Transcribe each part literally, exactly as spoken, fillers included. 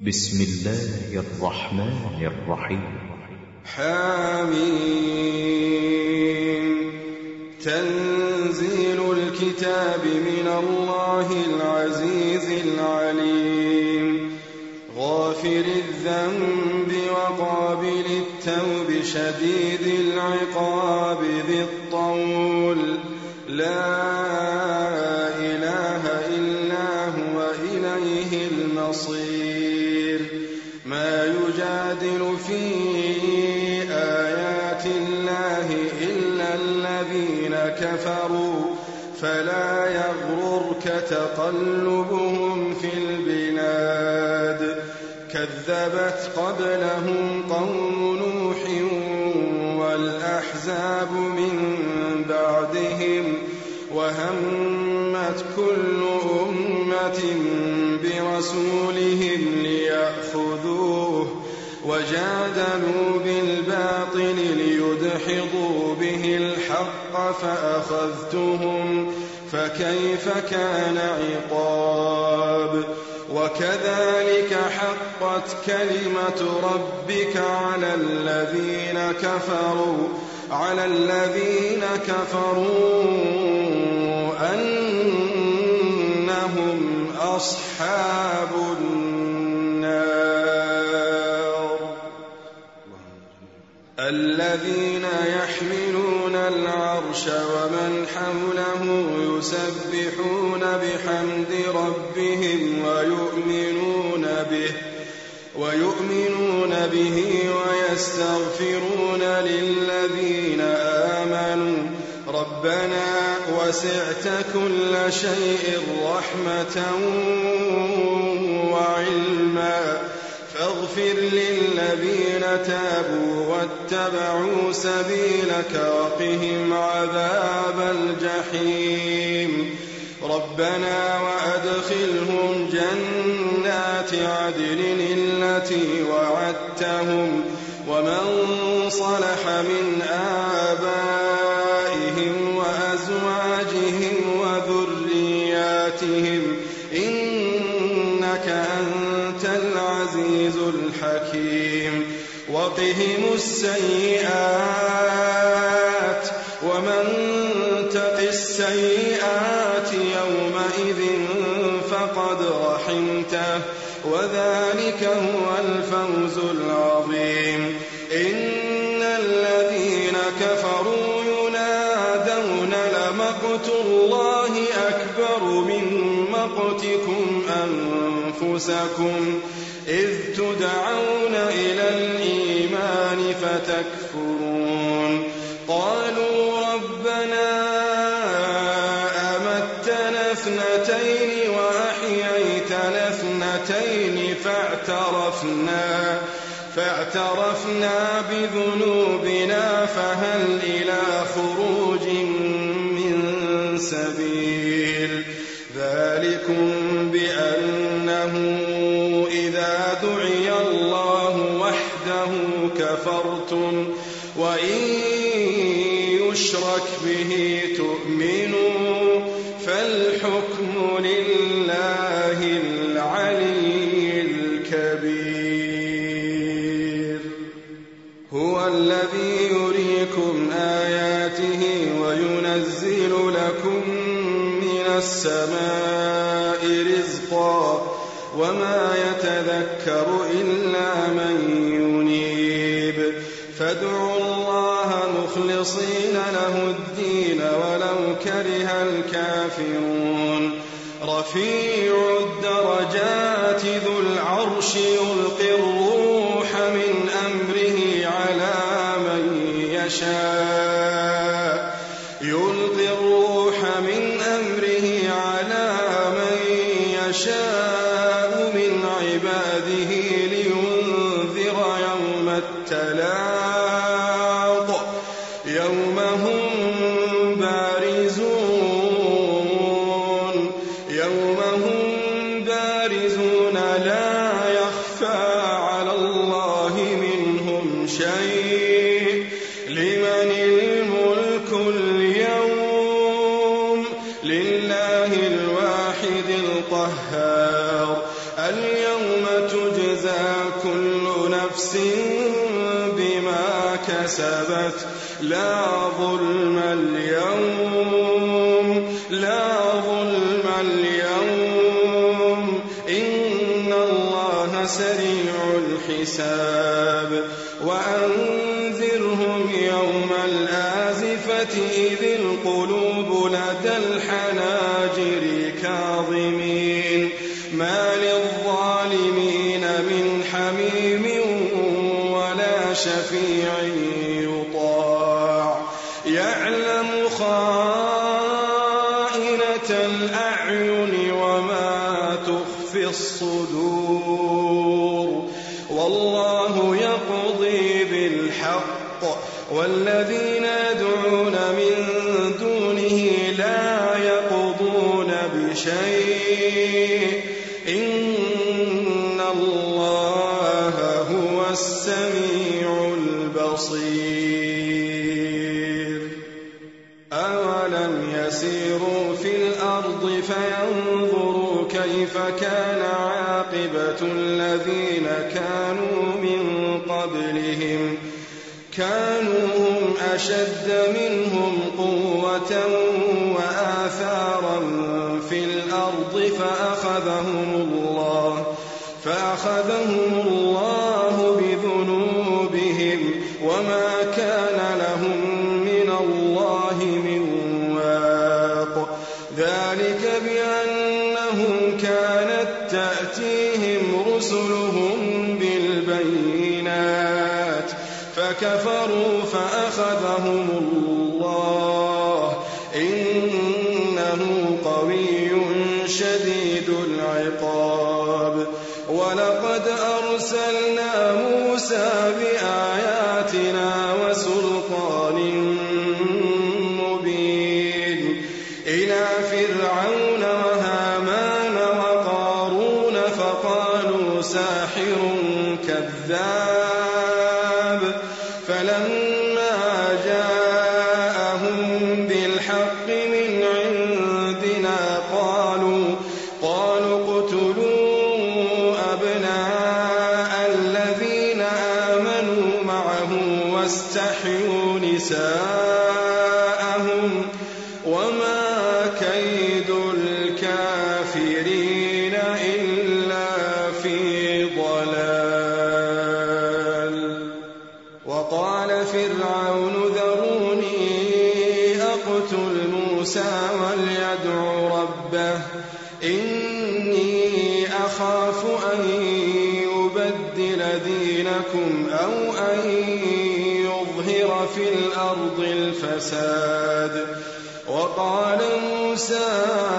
بسم الله الرحمن الرحيم. حميم. تنزيل الكتاب من الله العزيز العليم، غافر الذنب وقابل التوب شديد العقاب ذي الطول، لا إله إلا هو إليه المصير. ما يجادل في آيات الله إلا الذين كفروا، فلا يغررك تقلبهم في البلاد. كذبت قبلهم قوم نوح والأحزاب من بعدهم، وهمت كل أمة برسولهم ليأخذوه، وجادلوا بالباطل ليدحضوا به الحق فأخذتهم، فكيف كان عقاب. وكذلك حقت كلمة ربك على الذين كفروا على الذين كفروا أنهم أصحاب النار. الذين يحملون العرش ومن حوله يسبحون بحمد ربهم ويؤمنون به ويؤمنون به ويستغفرون للذين آمنوا ربنا وسعت كل شيء رحمة وعلما، فاغفر للذين تابوا واتبعوا سبيلك وقهم عذاب الجحيم. ربنا وأدخلهم جنات عدن التي وعدتهم ومن صلح من آبائهم وأزواجهم وذرياتهم إنك أنت العزيز الحكيم. وقهم السيئات ومن تق السيئات يومئذ فقد رحمته، وذلك هو الفوز العظيم. إن الذين كفروا ينادون لمقت الله أكبر من مقتكم أنفسكم إذ تدعون إلى الإيمان فتكفرون. قالوا ربنا أمتنا اثنتين وأحييتنا اثنتين فاعترفنا, فاعترفنا بذنوبنا فهل إلى خروج من سبيل. ذلكم بأنه إذا دعي الله وحده كفرتم وإن يشرك به تؤمنوا، فالحكم لله العلي الكبير. هو الذي يريكم آياته وينزل لكم من السماء رزقا وما يتذكر إلا من ينيب. فادعوا الله مخلصين له الدين ولو كره الكافرون. رفيع الدرجات ذو العرش يلقي الروح من أمره على من يشاء يلقي الروح من أمره على من يشاء من عباده لينذر يوم التلاق يوم هم بارزون يوم هم بارزون لا يخفى على الله منهم شيء. لمن الملك اليوم؟ لله الواحد القهار. اليوم تجزى وتجزى كل نفس بما كسبت لا ظلم اليوم لا ظلم اليوم إن الله سريع الحساب وأنذرهم يوم الآزفة إذ القلوب لدى الحناجر كاظمين ما للظالمين من حميم ولا شفيع يطاع يعلم خائنة الأعين وما تخفي الصدور والله يقضي بالحق والذين يدعون من دونه لا يقضون بشيء إن الله هو السميع البصير أولم يسيروا في الأرض فينظروا كيف كان عاقبة الذين كانوا من قبلهم كانوا هم أشد منهم قوة وآثارا في الأرض فأخذهم الله فأخذهم الله بذنوبهم وما كان لهم من الله من واق ذلك بأنهم كانت تأتيهم رسلهم بالبينات فكفروا فأخذهم الله إنه قوي شديد العقاب ولقد أرسلنا موسى بآياتنا وسلطان مبين إلى فرعون وهامان وقارون فقالوا ساحر كذاب فلما جاءهم بالحق من عندنا قالوا قالوا اقتلوا أبناء الذين آمنوا معه واستحيوا نساءهم وما كيد الكافرين إلا في ضلال وقال فرعون ذروني أقتل موسى وليدع ربه إني أخاف أن يبدل دينكم أو أن يظهر في الأرض الفساد وقال موسى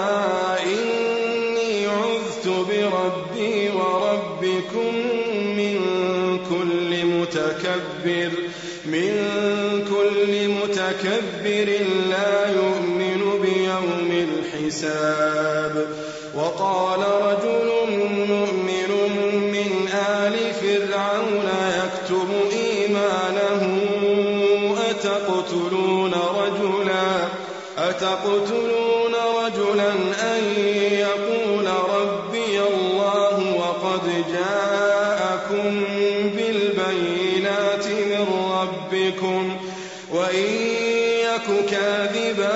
إني عذت بربي وربكم من كل متكبر من كل متكبر لا يؤمن بيوم الحساب وقال رجل مؤمن من آل فرعون يكتم إيمانه أتقتلون رجلا أتقتلون رجلا أن يقول ربي الله وقد جاءكم بالبينات من ربكم وإن يك كاذبا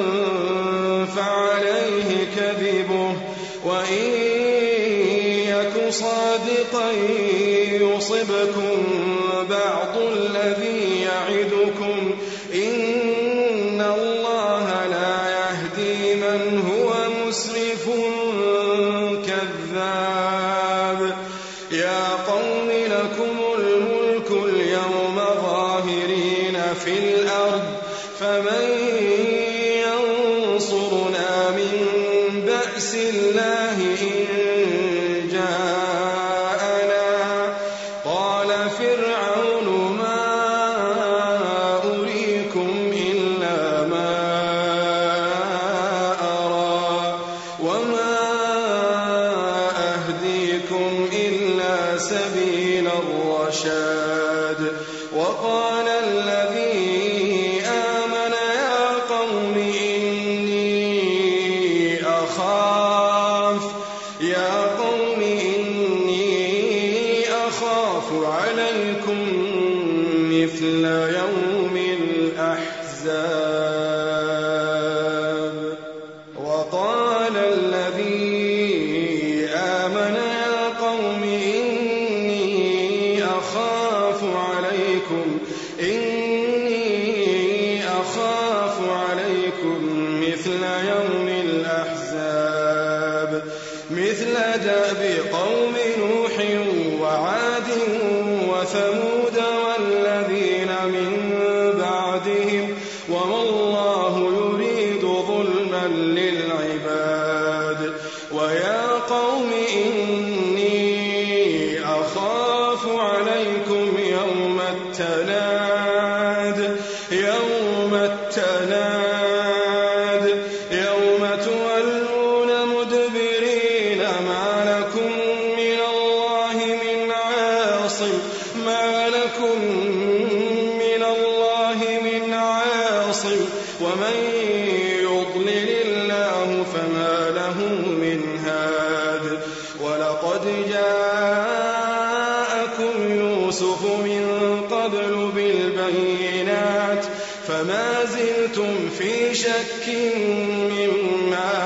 فعليه كذبه وإن يك صادقا يصبكم بعض الذي يعدكم إن الله لا يهدي من هو مسرف كذاب يا قوم لكم الملك اليوم ظاهرين في الأرض فمن ينصرنا من بأس الله إن جاءنا قال فرعون ما أريكم إلا ما أرى وما أهديكم إلا سبيل الرشاد وقال الذي آمن يا قوم إني أخاف يا قوم إني أخاف عليكم مثل يوم الأحزاب وقال الذي آمن يا قوم إني أخاف عليكم إني أخاف عليكم مثل يوم الأحزاب مثل دأب قوم نوح وعاد وثمود والذين من بعدهم وما الله يريد ظلما للعباد ويا قوم إني أخاف عليكم يوم التناد يوم التناد يوم تولون مدبرين ما لكم من الله من عاصم ما لكم من الله من عاصم ومن يضلل الله فما له من هاد ولقد جاءكم يوسف من قبل بالبينات فما زلتم في شك مما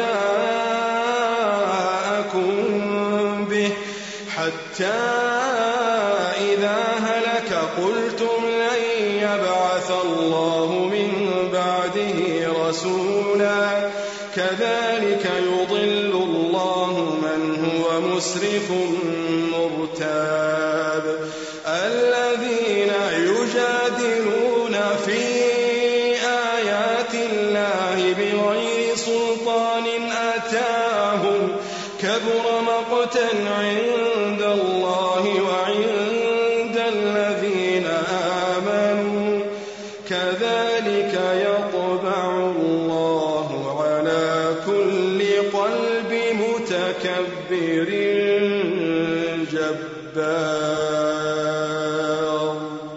جاءكم به حتى إذا هلك قلتم لن يبعث الله من بعده رسولا كذلك يضل الله من هو مسرف مرتاب الذين يجادلون في آيات الله بغير سلطان أتاهم كبر مقتا عند الله وعند الذين آمنوا كذلك يطبع الله على كل قلب متكبر جبار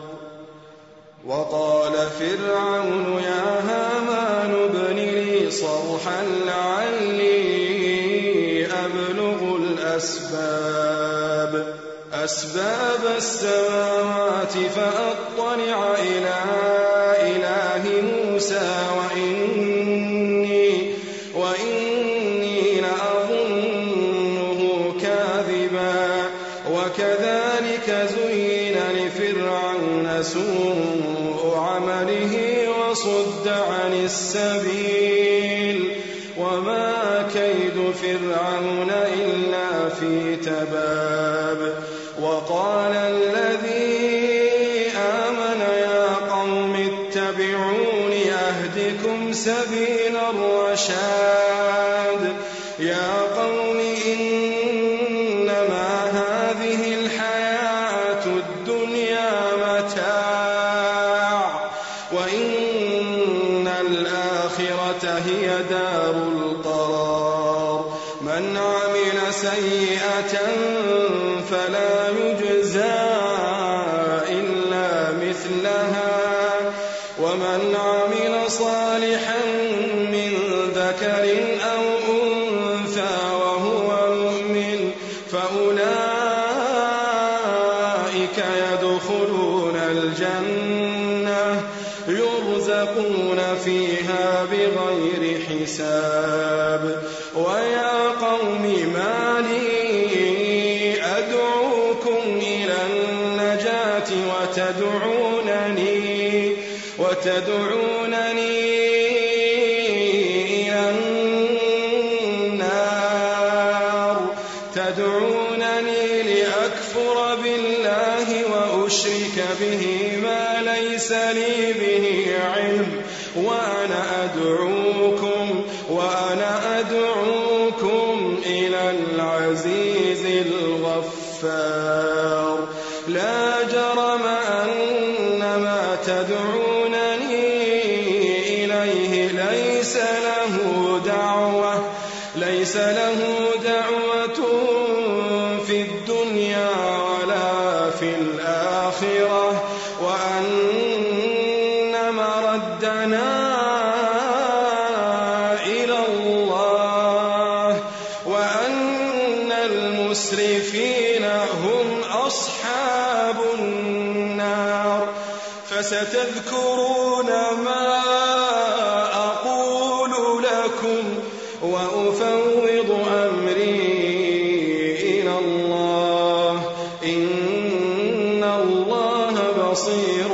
وقال فرعون يا هامان ابن لي صرحا لعلي أبلغ الأسباب أسباب السماوات فأطلع إلى إله موسى وإني وإني لأظنه كاذبا وكذلك زين لفرعون سوء عمله وصد عن السبيل وما كيد فرعون إلا في تباب وقال الذي آمن يا قوم اتبعون أهدكم سبيل الرشاد يا قوم إنما هذه الحياة الدنيا متاع وإن الآخرة هي دار القرار من عمل سيئة فلا يجزى إلا مثلها ومن عمل صالحا من ذكر أو أنثى وهو مؤمن فأولئك يدخلون الجنة يرزقون فيها بغير حساب ويا قوم ما لي أدعوكم إلى النجاة وتدعونني وتدعونني إلى النار تدعونني لأكفر بالله وأشرك به ما ليس لي به علم وأنا أدعوكم وأنا أدعوكم إلى العزيز الغفار لا جرم أن ما تدعونني إليه ليس له دعوة ليس له دعوة في الدنيا ولا في الآخرة وأن مردنا إلى الله وأن المسرفين هم أصحاب النار. فستذكرون ما أقول لكم وأفوض أمري إلى الله، إن الله بصير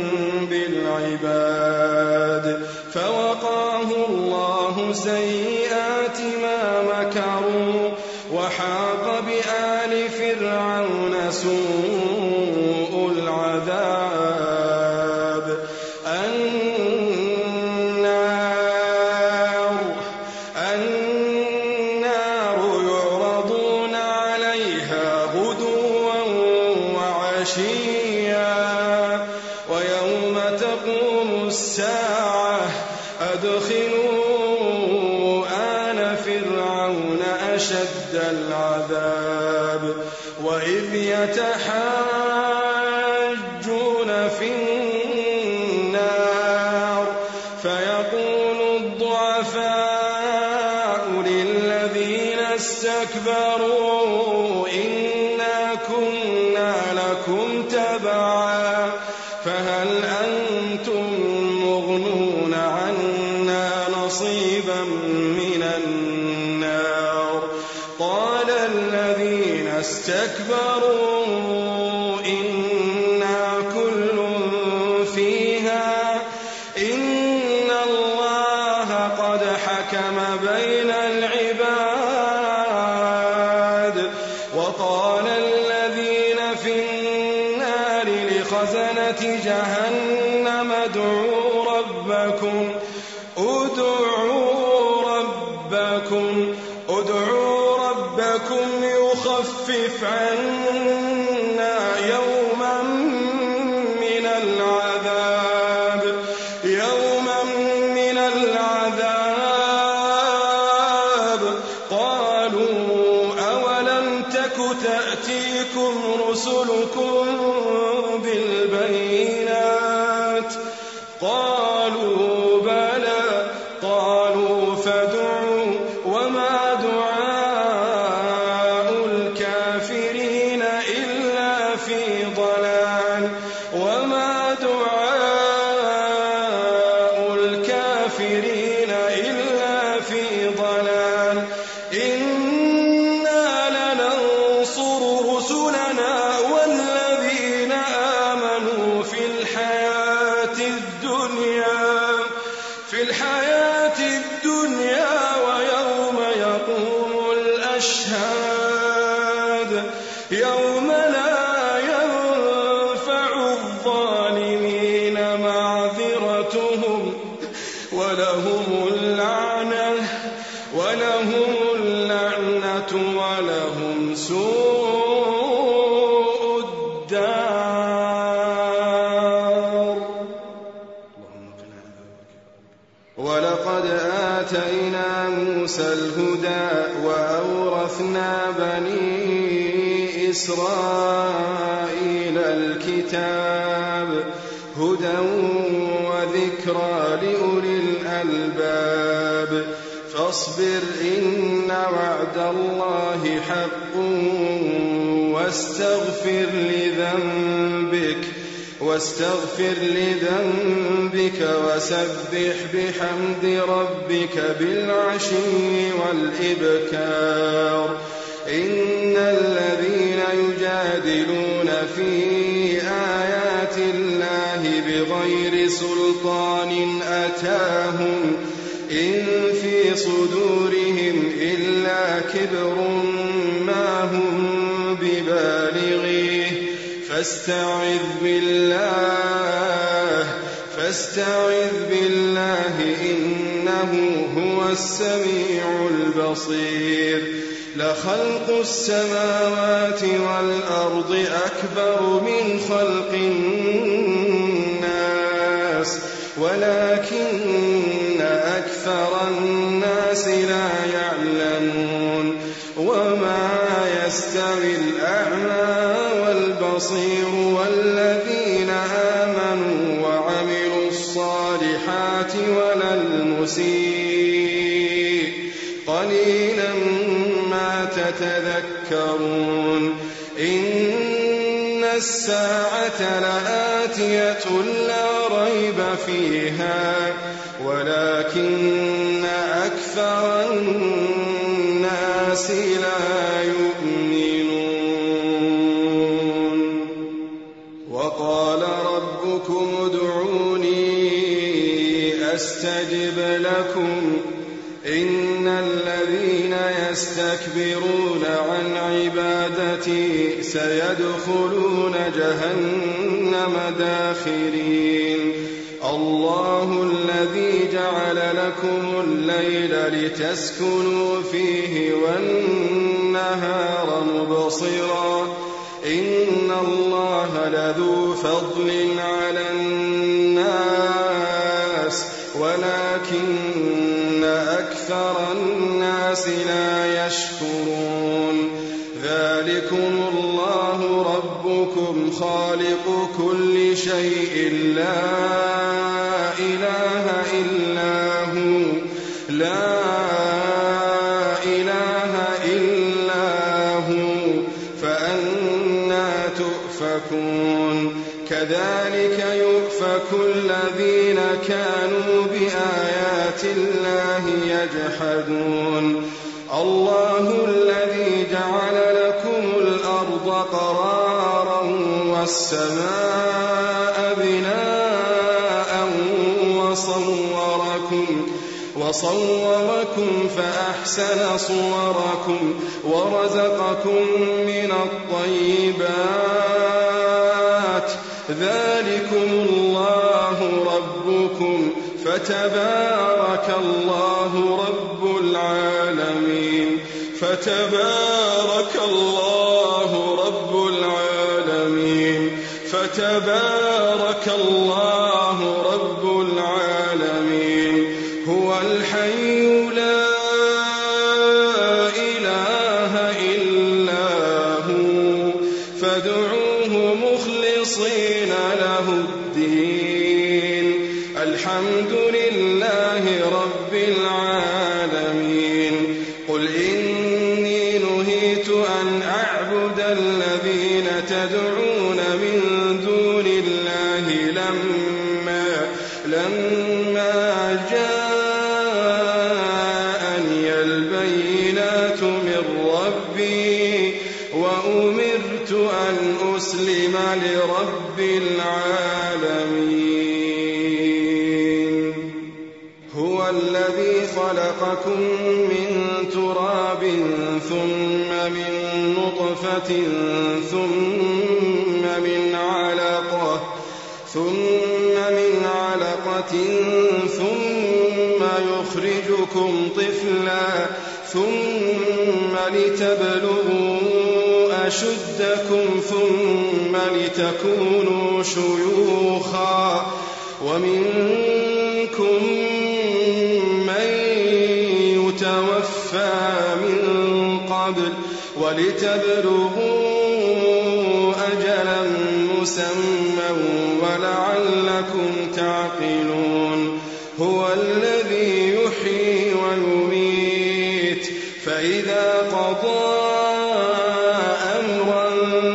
بالعباد. فوقاه الله سيئات ما مكروا، وحاق بآل فرعون سوء العذاب. النار النار يعرضون عليها غدوا وعشيا، ويوم تقوم الساعة أدخلوا آل فرعون أشد العذاب. وإذ يتحاجون في النار فيقول الضعفاء للذين استكبروا إنا كنا لكم تبعا فهل أنتم مغنون عنا نصيبا من النار؟ قال الذين استكبروا إنا كل فيها إن الله قد حكم بين العباد. وقال الذين في النار لخزنة جهنم ادعوا ربكم ادعوا ربكم ادعوا ربكم يخفف عنا يوما من العذاب يوما من العذاب. قالوا أولم تك تأتيكم رسلكم بالبينات؟ قالوا بلى. قالوا فادعوا وما دعاء الكافرين إلا في ضلال وما دعاء الكافرين إلا في ضلال. إنا لننصر رسلنا والذين آمنوا في الحياة الدنيا في الحياة الدنيا ويوم يقوم الأشهاد يوم لا ينفع الظالمين معذرتهم ولهم اللعنة ولهم اللعنة ولهم سوء الدار. ولقد آتينا موسى الهدى وأورثنا بني إسرائيل الكتاب هدى وذكرى لأولي الألباب. فاصبر إن وعد الله حق واستغفر لذنبك واستغفر لذنبك وسبح بحمد ربك بالعشي والإبكار. إن الذين يجادلون في آيات الله بغير سلطان أتاهم إن في صدورهم إلا كبر ما هم ببالغيه فاستعذ بالله فاستعذ بالله إنه هو السميع البصير. لخلق السماوات والأرض أكبر من خلق الناس ولكن أكثر الناس لا يعلمون. وما يستوي الأعمى والبصير والذين آمنوا وعملوا الصالحات ولا المسيء قليلا ما تتذكرون. إن الساعة لآتية لا ريب فيها ولكن أكثر الناس لا يؤمنون. وقال ربكم ادعوني أستجب لكم إن الذين يستكبرون عن عبادتي سيدخلون جهنم داخرين. الله الذي جعل لكم الليل لتسكنوا فيه والنهار مبصرا إن الله لذو فضل على الناس ولكن أكثر الناس لا يشكرون. ذلكم الله ربكم خالق كل شيء لا إله إلا هو لا إله إلا هو فأنى تؤفكون. كذلك يؤفك الذين كانوا بآيات الله يجحدون. الله الذي جعل لكم الأرض قرارا والسماء بناء وصوركم وصوركم فأحسن صوركم ورزقكم من الطيبات. ذلكم الله ربكم فتبارك الله رب العالمين فتبارك الله رب العالمين فتبارك الله رب العالمين. هو الحي لا إله إلا هو فادعوه مخلصين له الدين. الحمد لله رب العالمين. قل إني نهيت أن أعبد الذين تدعون من دون الله لما لما جاءني البينات من ربي وأمرت أن أسلم لرب العالمين. هو الذي خلقكم من تراب ثم من نطفة ثم من علقة ثم من علقة ثم يخرجكم طفلا ثم لتبلغوا أشدكم ثم لتكونوا شيوخا ومنكم من يتوفى من قبل ولتبلغوا أجلا مسمى ولعلكم تعقلون. هو الذي يحيي ويميت فإذا قضى أمرا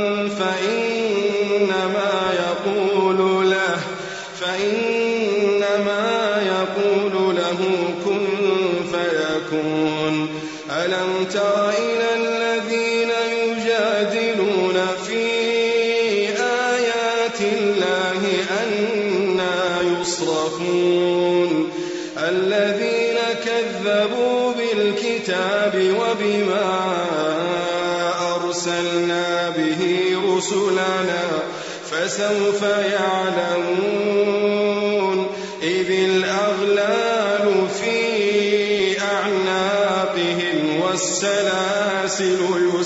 فإنما يقول له فإنما يقول له كن فيكون. ألم تر إلى الذين يجادلون في آيات الله أنى يصرفون. الذين كذبوا بالكتاب وبما أرسلنا به رسلنا فسوف يعلمون. إذ الأغلال في أعناقهم والسلاسل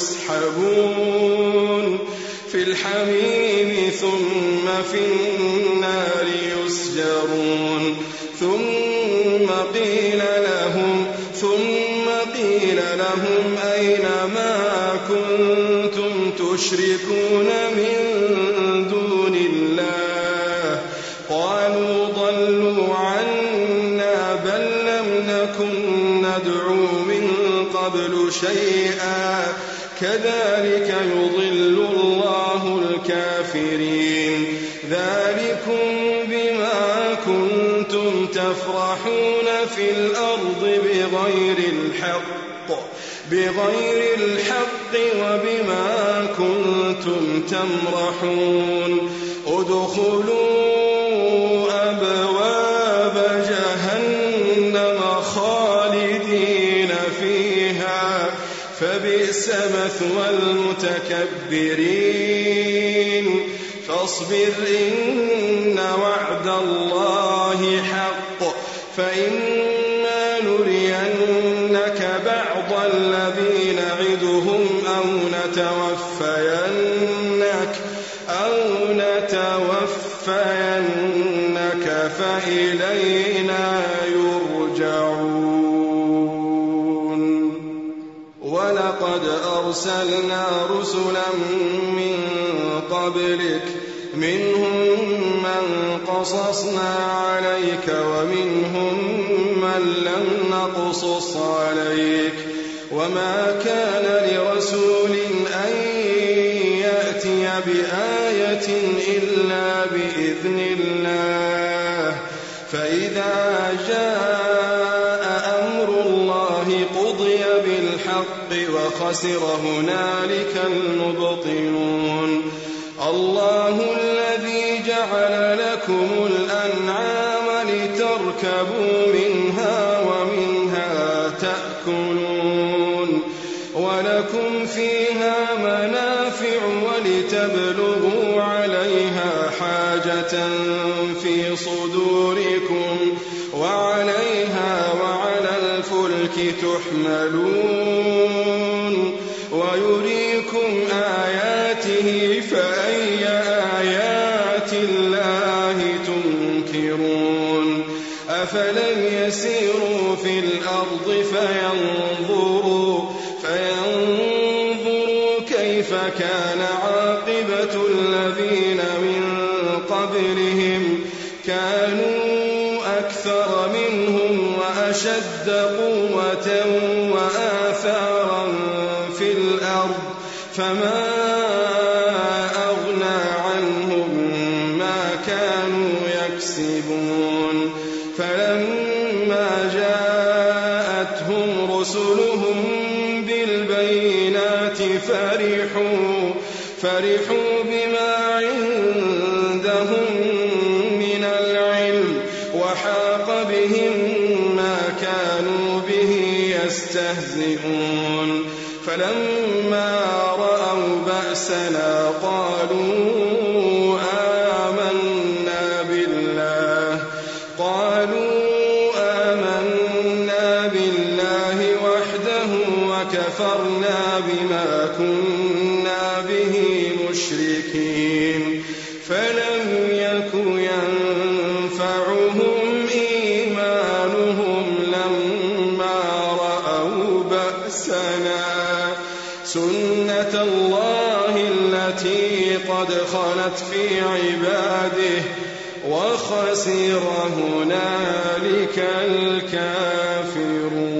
يسحبون في الحميم ثم في النار يسجرون. ثم قيل لهم ثم قيل لهم أين ما كنتم تشركون من دون الله قالوا ضلوا عنا بل لم نكن ندعو من قبل شيئا كذلك يضل الله الكافرين ذلكم بما كنتم تفرحون في الأرض بغير الحق بغير الحق وبما كنتم تمرحون ادخلوا أبواب جهنم خالدين فيها فبئس مثوى المتكبرين فاصبر إن وعد الله حق فإما نرينك بعض الذي نعدهم أو نتوفينك أو نتوفينك فإلينا يرجعون ولقد أرسلنا رسلا من قبلك منهم من قصصنا عليك ومنهم من لم نقصص عليك وما كان لرسول أن يأتي بآية إلا بإذن الله فإذا جاء أمر الله قضي بالحق وخسر هنالك المبطلون الله الذي جعل لكم الأنعام لتركبوا منها ومنها تأكلون ولكم فيها منافع ولتبلغوا عليها حاجة في صدوركم وعليها وعلى الفلك تحملون ويريكم آياته فأي آيات الله تنكرون أفلم يسيروا في الأرض فينظروا فينظروا كيف كان عاقبة الذين من قبلهم كانوا أكثر منهم وأشد قوة وآثارا في الأرض فما أغنى عنهم ما كانوا يكسبون فلما جاءتهم رسلهم بالبينات فرحوا فرحوا بما عندهم من العلم وحاق بهم ما كانوا به يستهزئون فلما رأوا بأسنا قالوا آمنا بالله قالوا آمنا بالله وحده وكفرنا بما كنا به مشركين فلم يك ينفعهم إيمانهم لما رأوا بأسنا سنة الله التي قد خلت في عباده وخسر هنالك الكافرون